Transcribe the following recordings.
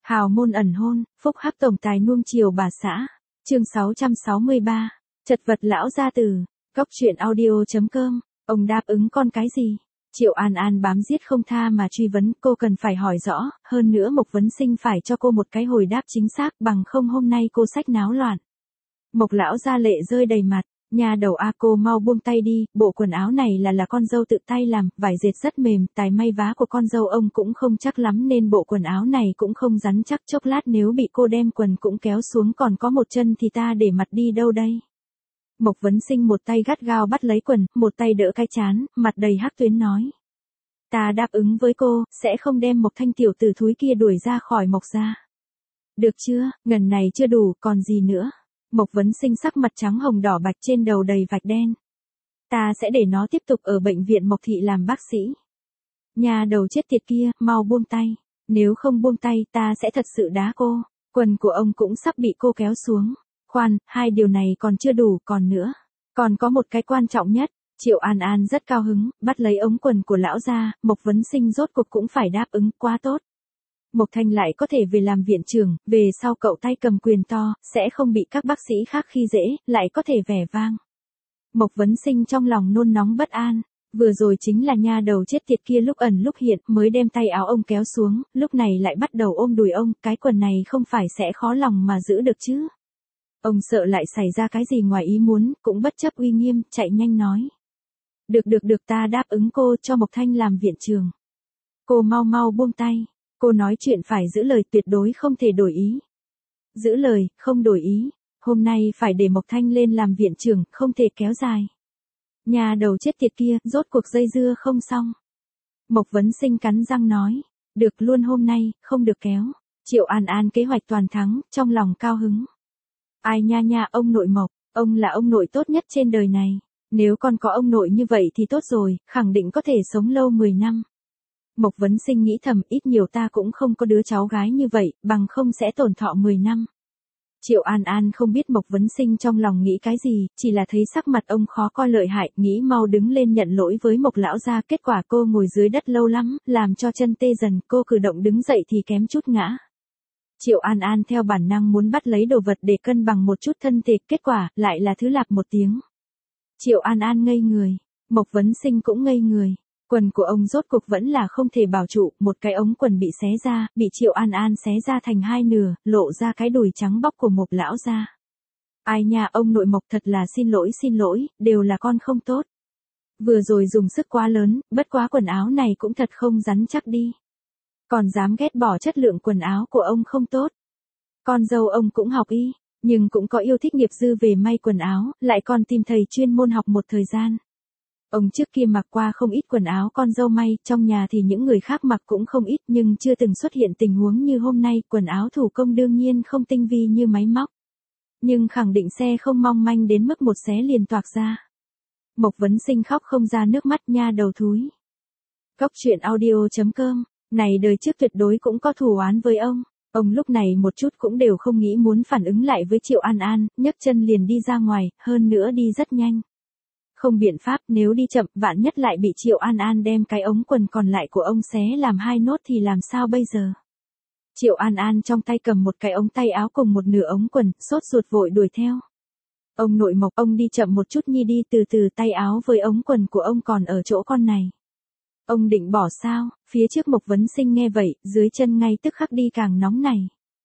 Hào môn ẩn hôn, phúc hắc tổng tài nuông chiều bà xã. Chương 663. Chật vật lão gia tử. Góc truyện audio.com. Ông đáp ứng con cái gì? Triệu An An bám giết không tha mà truy vấn, cô cần phải hỏi rõ, hơn nữa Mộc Vấn Sinh phải cho cô một cái hồi đáp chính xác, bằng không hôm nay cô sách náo loạn. Mộc lão gia lệ rơi đầy mặt. Nhà đầu a, cô mau buông tay đi, bộ quần áo này là con dâu tự tay làm, vải dệt rất mềm, tài may vá của con dâu ông cũng không chắc lắm nên bộ quần áo này cũng không rắn chắc, chốc lát nếu bị cô đem quần cũng kéo xuống còn có một chân thì ta để mặt đi đâu đây. Mộc Vấn Sinh một tay gắt gao bắt lấy quần, một tay đỡ cái trán, mặt đầy hắc tuyến nói. Ta đáp ứng với cô, sẽ không đem Mộc Thanh tiểu tử thúi kia đuổi ra khỏi Mộc gia. Được chưa, ngần này chưa đủ, còn gì nữa. Mộc Vấn Sinh sắc mặt trắng hồng đỏ bạch, trên đầu đầy vạch đen. Ta sẽ để nó tiếp tục ở bệnh viện Mộc Thị làm bác sĩ. Nhà đầu chết tiệt kia, mau buông tay. Nếu không buông tay ta sẽ thật sự đá cô. Quần của ông cũng sắp bị cô kéo xuống. Khoan, hai điều này còn chưa đủ, còn nữa. Còn có một cái quan trọng nhất. Triệu An An rất cao hứng, bắt lấy ống quần của lão gia, Mộc Vấn Sinh rốt cuộc cũng phải đáp ứng, quá tốt. Mộc Thanh lại có thể về làm viện trưởng, về sau cậu tay cầm quyền to, sẽ không bị các bác sĩ khác khi dễ, lại có thể vẻ vang. Mộc Vấn Sinh trong lòng nôn nóng bất an, vừa rồi chính là nha đầu chết tiệt kia lúc ẩn lúc hiện mới đem tay áo ông kéo xuống, lúc này lại bắt đầu ôm đùi ông, cái quần này không phải sẽ khó lòng mà giữ được chứ. Ông sợ lại xảy ra cái gì ngoài ý muốn, cũng bất chấp uy nghiêm, chạy nhanh nói. Được ta đáp ứng cô cho Mộc Thanh làm viện trưởng. Cô mau buông tay. Cô nói chuyện phải giữ lời, tuyệt đối không thể đổi ý. Giữ lời, không đổi ý. Hôm nay phải để Mộc Thanh lên làm viện trưởng, không thể kéo dài. Nhà đầu chết tiệt kia, rốt cuộc dây dưa không xong. Mộc Vấn Sinh cắn răng nói. Được luôn hôm nay, không được kéo. Triệu An An kế hoạch toàn thắng, trong lòng cao hứng. Ai nha, ông nội Mộc, ông là ông nội tốt nhất trên đời này. Nếu con có ông nội như vậy thì tốt rồi, khẳng định có thể sống lâu 10 năm. Mộc Vấn Sinh nghĩ thầm, ít nhiều ta cũng không có đứa cháu gái như vậy, bằng không sẽ tổn thọ 10 năm. Triệu An An không biết Mộc Vấn Sinh trong lòng nghĩ cái gì, chỉ là thấy sắc mặt ông khó coi lợi hại, nghĩ mau đứng lên nhận lỗi với Mộc lão gia, kết quả cô ngồi dưới đất lâu lắm, làm cho chân tê dần, cô cử động đứng dậy thì kém chút ngã. Triệu An An theo bản năng muốn bắt lấy đồ vật để cân bằng một chút thân thể, kết quả lại là thứ lạp một tiếng. Triệu An An ngây người, Mộc Vấn Sinh cũng ngây người. Quần của ông rốt cuộc vẫn là không thể bảo trụ, một cái ống quần bị xé ra, bị Triệu An An xé ra thành hai nửa, lộ ra cái đùi trắng bóc của Mộc lão gia. Ai nha, ông nội Mộc, thật là xin lỗi, đều là con không tốt. Vừa rồi dùng sức quá lớn, bất quá quần áo này cũng thật không rắn chắc đi. Còn dám ghét bỏ chất lượng quần áo của ông không tốt. Con dâu ông cũng học y, nhưng cũng có yêu thích nghiệp dư về may quần áo, lại còn tìm thầy chuyên môn học một thời gian. Ông trước kia mặc qua không ít quần áo con dâu may, trong nhà thì những người khác mặc cũng không ít nhưng chưa từng xuất hiện tình huống như hôm nay, quần áo thủ công đương nhiên không tinh vi như máy móc. Nhưng khẳng định xe không mong manh đến mức một xé liền toạc ra. Mộc Vấn Sinh khóc không ra nước mắt, nha đầu thúi. Góc truyện audio.com, này đời trước tuyệt đối cũng có thù oán với ông. Ông lúc này một chút cũng đều không nghĩ muốn phản ứng lại với Triệu An An, nhấc chân liền đi ra ngoài, hơn nữa đi rất nhanh. Không biện pháp, nếu đi chậm, vạn nhất lại bị Triệu An An đem cái ống quần còn lại của ông xé làm hai nốt thì làm sao bây giờ? Triệu An An trong tay cầm một cái ống tay áo cùng một nửa ống quần, sốt ruột vội đuổi theo. Ông nội Mộc, ông đi chậm một chút nhi đi, từ từ, tay áo với ống quần của ông còn ở chỗ con này. Ông định bỏ sao? Phía trước Mộc Vấn Sinh nghe vậy, dưới chân ngay tức khắc đi càng nóng này.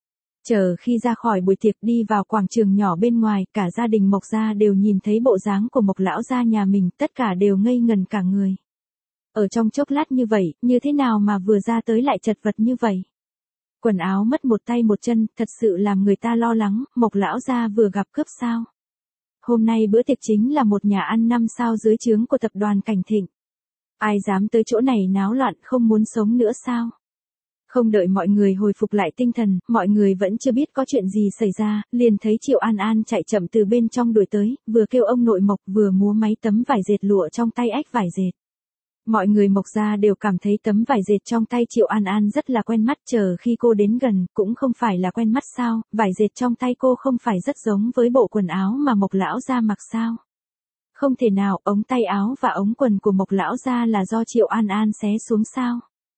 Chờ khi ra khỏi buổi tiệc đi vào quảng trường nhỏ bên ngoài, cả gia đình Mộc gia đều nhìn thấy bộ dáng của Mộc lão gia nhà mình, tất cả đều ngây ngần cả người. Ở trong chốc lát như vậy, như thế nào mà vừa ra tới lại chật vật như vậy? Quần áo mất một tay một chân, thật sự làm người ta lo lắng, Mộc lão gia vừa gặp cướp sao? Hôm nay bữa tiệc chính là một nhà ăn 5 sao dưới trướng của tập đoàn Cảnh Thịnh. Ai dám tới chỗ này náo loạn, không muốn sống nữa sao? Không đợi mọi người hồi phục lại tinh thần, mọi người vẫn chưa biết có chuyện gì xảy ra, liền thấy Triệu An An chạy chậm từ bên trong đuổi tới, vừa kêu ông nội Mộc vừa múa máy tấm vải dệt lụa trong tay ách vải dệt. Mọi người Mộc gia đều cảm thấy tấm vải dệt trong tay Triệu An An rất là quen mắt, chờ khi cô đến gần, cũng không phải là quen mắt sao, vải dệt trong tay cô không phải rất giống với bộ quần áo mà Mộc lão gia mặc sao? Không thể nào, ống tay áo và ống quần của Mộc lão gia là do Triệu An An xé xuống sao?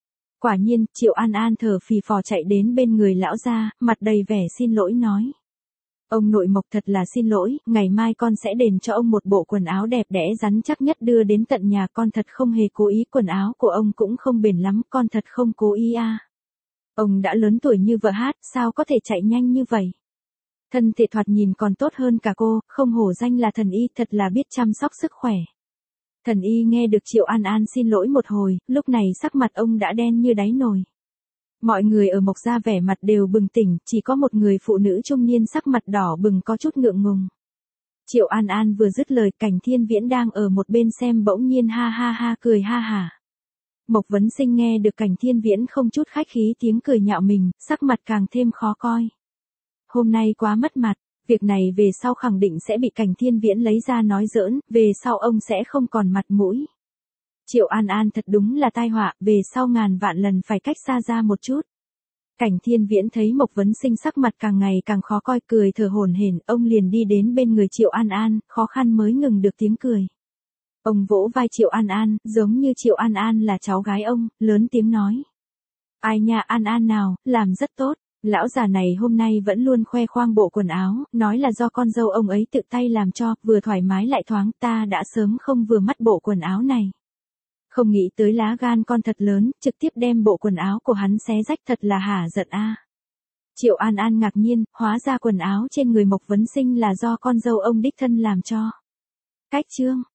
Quả nhiên, Triệu An An thở phì phò chạy đến bên người lão gia, mặt đầy vẻ xin lỗi nói. Ông nội Mộc thật là xin lỗi, ngày mai con sẽ đền cho ông một bộ quần áo đẹp đẽ rắn chắc nhất đưa đến tận nhà, con thật không hề cố ý, quần áo của ông cũng không bền lắm, con thật không cố ý à. Ông đã lớn tuổi như vợ hát, sao có thể chạy nhanh như vậy? Thân thể thoạt nhìn còn tốt hơn cả cô, không hổ danh là thần y, thật là biết chăm sóc sức khỏe. Thần y nghe được Triệu An An xin lỗi một hồi, lúc này sắc mặt ông đã đen như đáy nồi. Mọi người ở Mộc gia vẻ mặt đều bừng tỉnh, chỉ có một người phụ nữ trung niên sắc mặt đỏ bừng có chút ngượng ngùng. Triệu An An vừa dứt lời, Cảnh Thiên Viễn đang ở một bên xem bỗng nhiên ha ha ha cười ha hả. Mộc Vấn Sinh nghe được Cảnh Thiên Viễn không chút khách khí tiếng cười nhạo mình, sắc mặt càng thêm khó coi. Hôm nay quá mất mặt, việc này về sau khẳng định sẽ bị Cảnh Thiên Viễn lấy ra nói giỡn, về sau ông sẽ không còn mặt mũi. Triệu An An thật đúng là tai họa, về sau ngàn vạn lần phải cách xa ra một chút. Cảnh Thiên Viễn thấy Mộc Vấn Sinh sắc mặt càng ngày càng khó coi, cười thở hổn hển, ông liền đi đến bên người Triệu An An, khó khăn mới ngừng được tiếng cười. Ông vỗ vai Triệu An An, giống như Triệu An An là cháu gái ông, lớn tiếng nói. Ai nha An An nào, làm rất tốt. Lão già này hôm nay vẫn luôn khoe khoang bộ quần áo, nói là do con dâu ông ấy tự tay làm cho, vừa thoải mái lại thoáng, ta đã sớm không vừa mắt bộ quần áo này. Không nghĩ tới lá gan con thật lớn, trực tiếp đem bộ quần áo của hắn xé rách, thật là hả giận a. Triệu An An ngạc nhiên, hóa ra quần áo trên người Mộc Vấn Sinh là do con dâu ông đích thân làm cho. Cách chương